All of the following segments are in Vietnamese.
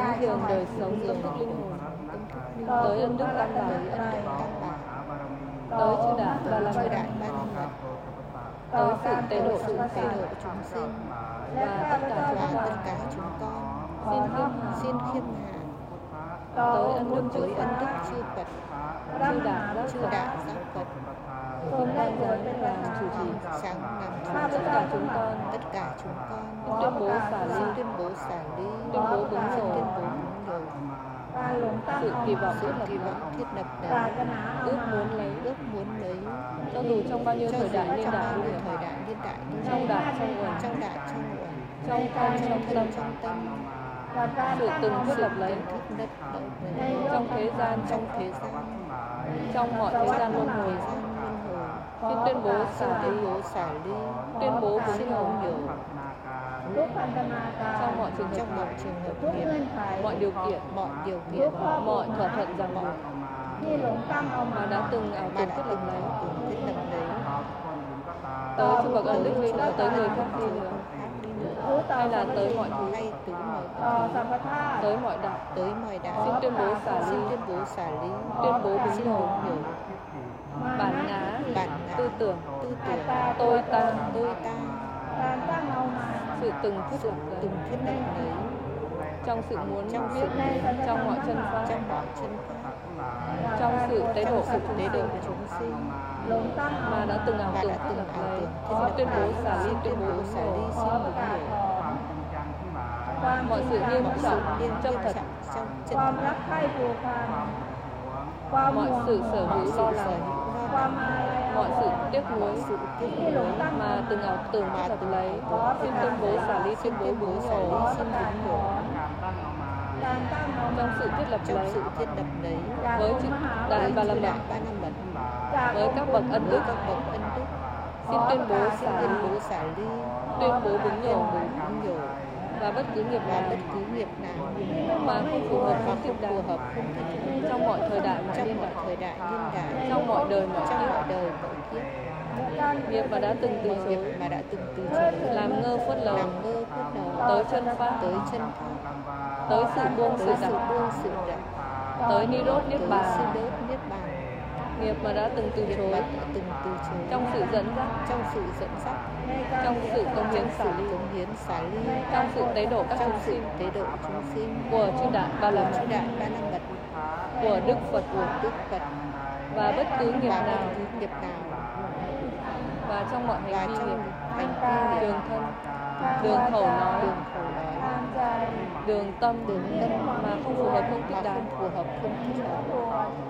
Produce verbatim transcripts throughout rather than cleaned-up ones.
cúng dường đời sống tâm thức linh hồn, tới ân đức tam bảo, tới chư đại ba la mật, tới sự tế độ chúng chúng sinh và tất cả chúng và con. tất cả chúng con Xin khiêm hạ xin khiêm hạ tới ân đức tới chư ân đức Phật, chư Phật, chư đại giác chư Phật, đại giác Phật, hôm nay giờ làm chủ trì sáng làm chủ tất trì cả chúng con tất cả chúng con tuyên bố xả ly, xin tuyên bố xả ly, tuyên bố bứng xin nhổ tuyên bố bứng nhổ sự kỳ vọng sự thiết lập kỳ đấy, vọng thiết lập đấy, ước muốn lấy, ước muốn lấy cho dù trong bao nhiêu cho thời dù đại niên trong đại bao lưu nhiêu hiệp, thời đại niên đại lưu trong hiệp, đại trong uẩn, trong đại trong uẩn, trong thân trong thân tâm, trong tâm, sự từng thiết lập lấy, thiết lập lấy trong thế gian, trong thế gian, trong mọi thế gian luân hồi. thời gian luân hồi. Xin tuyên bố xả Tuyên ly, bố xả ly, tuyên bố bứng xin nhổ bứng nhổ trong mọi trường trong hợp, mọi trường hợp nghiệp, mọi điều kiện, mọi điều kiện, mọi thỏa thuận ràng buộc mà đã từng ảo mà tưởng đã thiết lập từng lấy, từng thiết lập lấy, tới chư bậc ân đức đi nữa, tới người khác đi nữa, hay là tới mọi thứ, hay tới mọi thứ, tới mọi đạo. tới mọi đạo. Xin tuyên bố xả Xin ly, tuyên bố xả ly, tuyên bố bứng xin nhổ bứng nhổ bản ngã, bản ngã, tư tưởng, tư tưởng, tôi ta, tôi ta, sự từng thiết lập lấy, từng thiết lập lấy, trong sự muốn trong biết, sự muốn, trong mọi chân pháp, trong mọi chân pháp, trong sự tế độ trong của sự chúng tế độ sinh chúng sinh mà đã từng ảo mà tưởng đã thiết từng lập ảo lấy. tưởng Xin tuyên bố xả ly, xin tuyên tuyên bố bố bứng xả ly, nhổ xin bứng nhổ mọi sự nghiêm mọi sự trọng nghiêm trong nghiêm thật, trọng trong chân ความ thật, รักใคร่ผูกพันความห่ mọi วง sự sở mọi hữu sự lo sở lắng, hữu lo ความ lắng, อาลัย mọi sự tiếc nuối ที่หลงตั้ง mà từng ảo tưởng thiết lập lấy. Xin tuyên bố xả ly, tuyên bố bứng nhổ xin bứng nhổ การตั้งเอา trong sự thiết lập trong lấy, sự thiết lập lấy, จาก với อง chư ค์มหา đại ba la chư mật, đại ba la mật, จาก với các bậc ân với đức. các bậc ân đức. Xin tuyên bố Xin xả tuyên ly, bố xả ly, tuyên bố bứng tuyên nhổ bố bứng nhổ và bất cứ nghiệp và nào bất cứ nghiệp nào mà không phù hợp mà không không thích phù đáng hợp không thích đáng trong mọi thời đại mọi trong niên mọi đại, thời đại niên đại, trong mọi đời mọi trong kiếp, mọi đời mọi kiếp, การ nghiệp mà đã từng từ nghiệp chối, mà đã từng từ chối, làm ngơ phớt lờ, làm ngơ phớt lờ, tới chân pháp, tới chân pháp, tới sự buông sự tới sự đặt, buông sự đặt, tới ni đốt niết tới bàn, sự đốt niết bàn, nghiệp mà đã từng từ nghiệp chối, mà đã từng từ chối, trong sự dẫn dắt, trong sự dẫn dắt, trong sự công hiến xả ly, cống hiến xả ly, trong sự tế độ các trong chúng sự sinh tế độ chúng sinh của chư đại ba la chư mật, đại ba la mật, của Đức Phật của Đức Phật và bất cứ nghiệp và nào, bất cứ nghiệp nào, và trong mọi và hành vi trong nghiệp, hành vi nghiệp, đường thân, đường khẩu nói, đường khẩu nói, ทางใจ đường tâm, đường tâm mà không phù hợp không mà thích đáng, không phù hợp không thích đáng, ตัว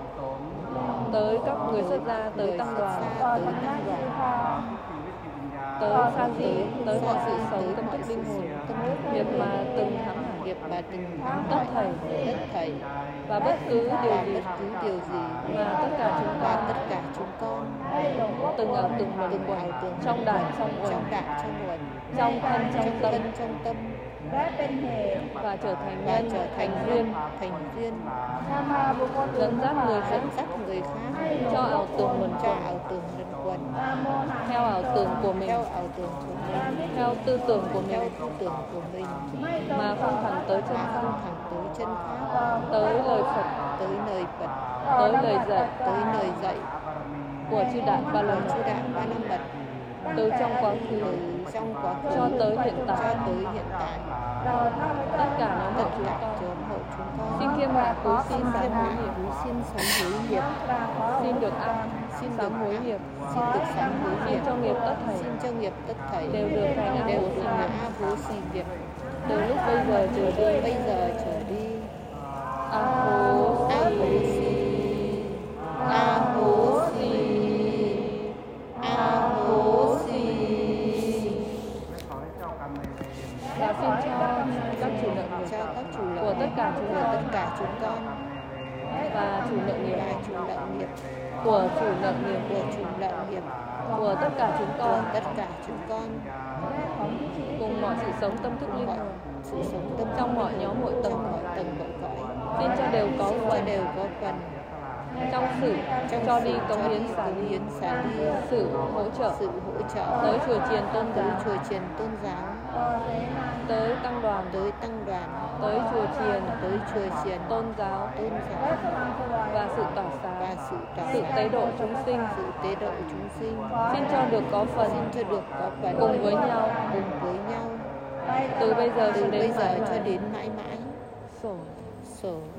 tới các người xuất gia, tới người tăng xuất đoàn, gia, ต่อ tới สำนัก tăng สี đoàn, ทอง tới san di, tới mọi sự sống tới tâm mọi thức sự linh hồn, sống tâm thức nghiệp mà từng hãm hại, nghiệp mà từng hãm tất hại, thảy, tất thảy và bất cứ điều và gì bất cứ điều gì mà tất cả chúng và con tất cả chúng con ให้หลงว่า từng ảo tưởng luẩn từng quẩn ảo tưởng trong đại trong uẩn, trong đại trong uẩn, trong thân trong trong tâm, thân trong tâm, และเป็นเหตุ và trở thành và nhân, trở thành thành duyên, duyên, thành duyên, นำพาบุคคลอื่น dẫn dắt người khác dẫn dắt người khác cho ảo tưởng luẩn cho quẩn, ảo tưởng luẩn quẩn, ตามโมหะ theo ảo tưởng của mình, theo ảo tưởng của mình, theo tư tưởng của theo mình, tư tưởng của mình, ไม่ตรง mà không thẳng tới chân mà không pháp, thẳng tới chân pháp, ต่อ tới lời Phật, tới lời Phật, ต่อ tới lời dạy tới lời dạy của chư đại ba la của chư mật, đại ba la mật, từ trong quá khứ từ trong quá khứ cho tới hiện cho tại, tới hiện tại, เราถ้าไม่ต้อ tất ง cả nhóm tất hộ chúng cả con. chốn hộ chúng con. Xin khiêm hạ cúi xin Xin sám khiêm hối hạ nghiệp, cúi xin sám hối nghiệp, กราบขอ xin được an, xin sám được hối an, nghiệp, xin được sám hối xin nghiệp, cho nghiệp tất thảy xin cho nghiệp tất thảy đều được thành A đều Bố được Xì là nghiệp, A Bố Xì nghiệp, từ lúc bây giờ trở đi. bây giờ trở đi. A Bố A Bố Xì, Xì, A Bố Xì, A Bố Xì. và xin cho các chủ nợ nghiệp Cho các chủ nợ của tất cả chúng của con tất cả chúng con và chủ nợ nghiệp và chủ nợ nghiệp của chủ nợ nghiệp của chủ nợ nghiệp của tất cả chúng của con tất cả chúng con cùng mọi sự sống tâm thức linh mọi hồn sự sống tâm trong mọi nhóm mọi tầng, trong mọi tầng mọi cõi, xin cho đều có xin cho phần đều có phần trong sự trong cho sự đi cống cho hiến đi xả cống ly, hiến xả ly, sự hỗ trợ sự hỗ trợ tới chùa chiền tôn tới giáo, chùa chiền tôn giáo, tới tăng đoàn, tới tăng đoàn, tới chùa chiền tới chùa chiền tôn giáo tôn giáo và sự tỏa và sáng, sự tỏa sự sáng, tế độ chúng sinh. sự tế độ chúng sinh. Xin cho được có phần Xin cho được có phần cùng với nhau, cùng với nhau từ bây giờ từ cho bây đến giờ mãi cho mãi. đến mãi mãi. Sổ. Sổ.